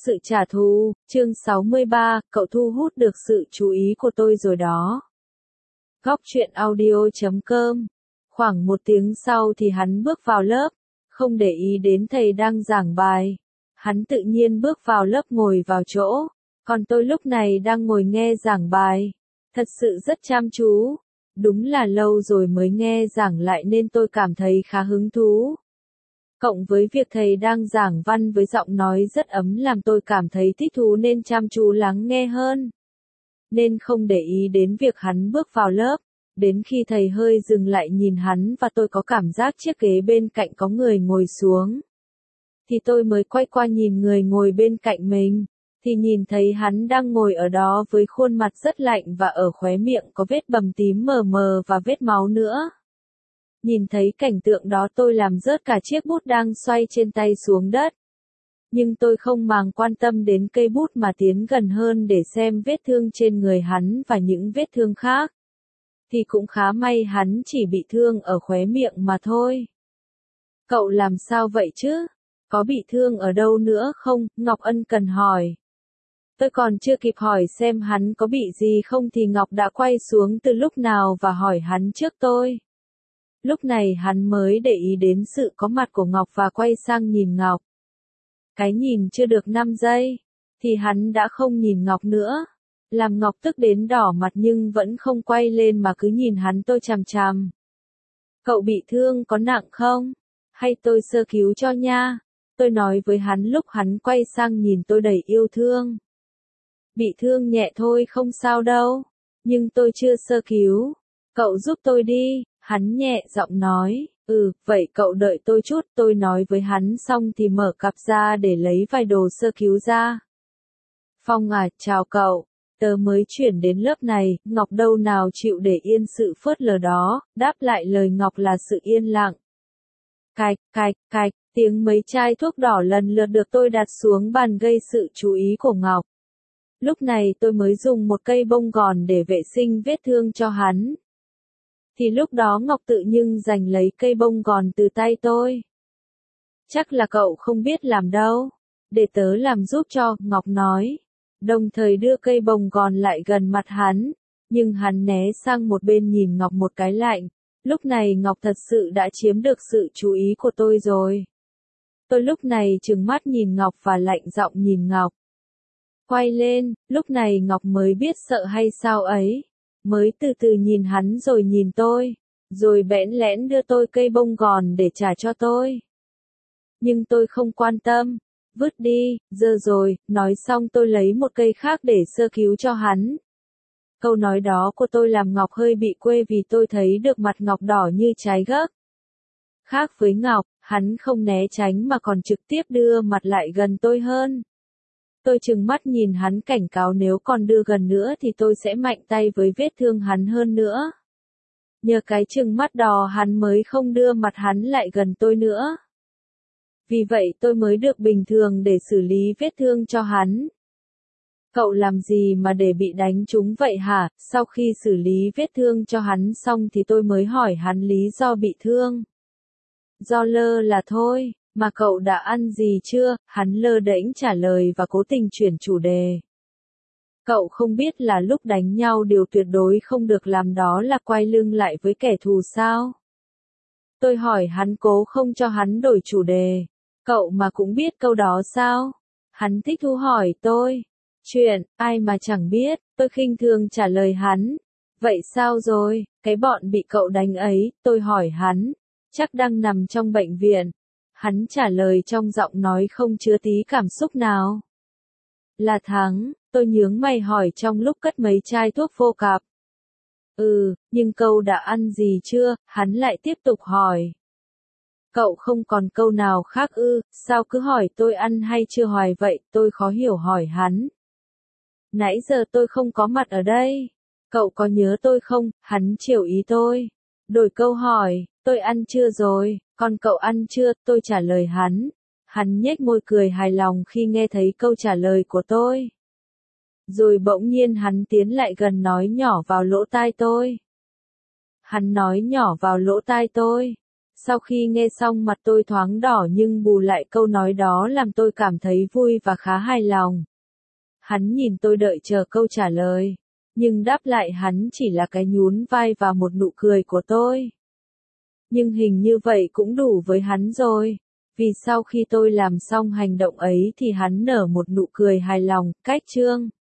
Sự trả thù, chương 63, cậu thu hút được sự chú ý của tôi rồi đó. Góc truyện audio.com. Khoảng 1 tiếng sau thì hắn bước vào lớp, không để ý đến thầy đang giảng bài. Hắn tự nhiên bước vào lớp ngồi vào chỗ, còn tôi lúc này đang ngồi nghe giảng bài. Thật sự rất chăm chú. Đúng là lâu rồi mới nghe giảng lại nên tôi cảm thấy khá hứng thú. Cộng với việc thầy đang giảng văn với giọng nói rất ấm làm tôi cảm thấy thích thú nên chăm chú lắng nghe hơn. Nên không để ý đến việc hắn bước vào lớp, đến khi thầy hơi dừng lại nhìn hắn và tôi có cảm giác chiếc ghế bên cạnh có người ngồi xuống. Thì tôi mới quay qua nhìn người ngồi bên cạnh mình, thì nhìn thấy hắn đang ngồi ở đó với khuôn mặt rất lạnh và ở khóe miệng có vết bầm tím mờ mờ và vết máu nữa. Nhìn thấy cảnh tượng đó tôi làm rớt cả chiếc bút đang xoay trên tay xuống đất. Nhưng tôi không màng quan tâm đến cây bút mà tiến gần hơn để xem vết thương trên người hắn và những vết thương khác. Thì cũng khá may hắn chỉ bị thương ở khóe miệng mà thôi. Cậu làm sao vậy chứ? Có bị thương ở đâu nữa không? Ngọc ân cần hỏi. Tôi còn chưa kịp hỏi xem hắn có bị gì không thì Ngọc đã quay xuống từ lúc nào và hỏi hắn trước tôi. Lúc này hắn mới để ý đến sự có mặt của Ngọc và quay sang nhìn Ngọc. Cái nhìn chưa được 5 giây, thì hắn đã không nhìn Ngọc nữa. Làm Ngọc tức đến đỏ mặt nhưng vẫn không quay lên mà cứ nhìn hắn tôi chằm chằm. Cậu bị thương có nặng không? Hay tôi sơ cứu cho nha? Tôi nói với hắn lúc hắn quay sang nhìn tôi đầy yêu thương. Bị thương nhẹ thôi không sao đâu, nhưng tôi chưa sơ cứu. Cậu giúp tôi đi. Hắn nhẹ giọng nói, vậy cậu đợi tôi chút, tôi nói với hắn xong thì mở cặp ra để lấy vài đồ sơ cứu ra. Phong à, chào cậu, tớ mới chuyển đến lớp này, Ngọc đâu nào chịu để yên sự phớt lờ đó, đáp lại lời Ngọc là sự yên lặng. Cạch, cạch, cạch, tiếng mấy chai thuốc đỏ lần lượt được tôi đặt xuống bàn gây sự chú ý của Ngọc. Lúc này tôi mới dùng một cây bông gòn để vệ sinh vết thương cho hắn. Thì lúc đó Ngọc tự nhưng giành lấy cây bông gòn từ tay tôi. Chắc là cậu không biết làm đâu. Để tớ làm giúp cho, Ngọc nói. Đồng thời đưa cây bông gòn lại gần mặt hắn. Nhưng hắn né sang một bên nhìn Ngọc một cái lạnh. Lúc này Ngọc thật sự đã chiếm được sự chú ý của tôi rồi. Tôi lúc này trừng mắt nhìn Ngọc và lạnh giọng nhìn Ngọc. Quay lên, lúc này Ngọc mới biết sợ hay sao ấy. Mới từ từ nhìn hắn rồi nhìn tôi, rồi bẽn lẽn đưa tôi cây bông gòn để trả cho tôi. Nhưng tôi không quan tâm, vứt đi, giờ rồi, nói xong tôi lấy một cây khác để sơ cứu cho hắn. Câu nói đó của tôi làm Ngọc hơi bị quê vì tôi thấy được mặt Ngọc đỏ như trái gấc. Khác với Ngọc, hắn không né tránh mà còn trực tiếp đưa mặt lại gần tôi hơn. Tôi trừng mắt nhìn hắn cảnh cáo nếu còn đưa gần nữa thì tôi sẽ mạnh tay với vết thương hắn hơn nữa. Nhờ cái trừng mắt đỏ hắn mới không đưa mặt hắn lại gần tôi nữa. Vì vậy tôi mới được bình thường để xử lý vết thương cho hắn. Cậu làm gì mà để bị đánh trúng vậy hả? Sau khi xử lý vết thương cho hắn xong thì tôi mới hỏi hắn lý do bị thương. Do lơ là thôi. Mà cậu đã ăn gì chưa? Hắn lơ đễnh trả lời và cố tình chuyển chủ đề. Cậu không biết là lúc đánh nhau điều tuyệt đối không được làm đó là quay lưng lại với kẻ thù sao? Tôi hỏi hắn cố không cho hắn đổi chủ đề. Cậu mà cũng biết câu đó sao? Hắn thích thú hỏi tôi. Chuyện, ai mà chẳng biết, tôi khinh thường trả lời hắn. Vậy sao rồi, cái bọn bị cậu đánh ấy, tôi hỏi hắn. Chắc đang nằm trong bệnh viện. Hắn trả lời trong giọng nói không chứa tí cảm xúc nào. Là Thắng, tôi nhướng mày hỏi trong lúc cất mấy chai thuốc vô cặp. Nhưng câu đã ăn gì chưa? Hắn lại tiếp tục hỏi. Cậu không còn câu nào khác sao cứ hỏi tôi ăn hay chưa hoài vậy? Tôi khó hiểu hỏi hắn. Nãy giờ tôi không có mặt ở đây. Cậu có nhớ tôi không? Hắn chiều ý tôi. Đổi câu hỏi, tôi ăn chưa rồi, còn cậu ăn chưa? Tôi trả lời hắn. Hắn nhếch môi cười hài lòng khi nghe thấy câu trả lời của tôi. Rồi bỗng nhiên hắn tiến lại gần nói nhỏ vào lỗ tai tôi. Hắn nói nhỏ vào lỗ tai tôi. Sau khi nghe xong mặt tôi thoáng đỏ nhưng bù lại câu nói đó làm tôi cảm thấy vui và khá hài lòng. Hắn nhìn tôi đợi chờ câu trả lời, nhưng đáp lại hắn chỉ là cái nhún vai và một nụ cười của tôi. Nhưng hình như vậy cũng đủ với hắn rồi, vì sau khi tôi làm xong hành động ấy thì hắn nở một nụ cười hài lòng, cách chương.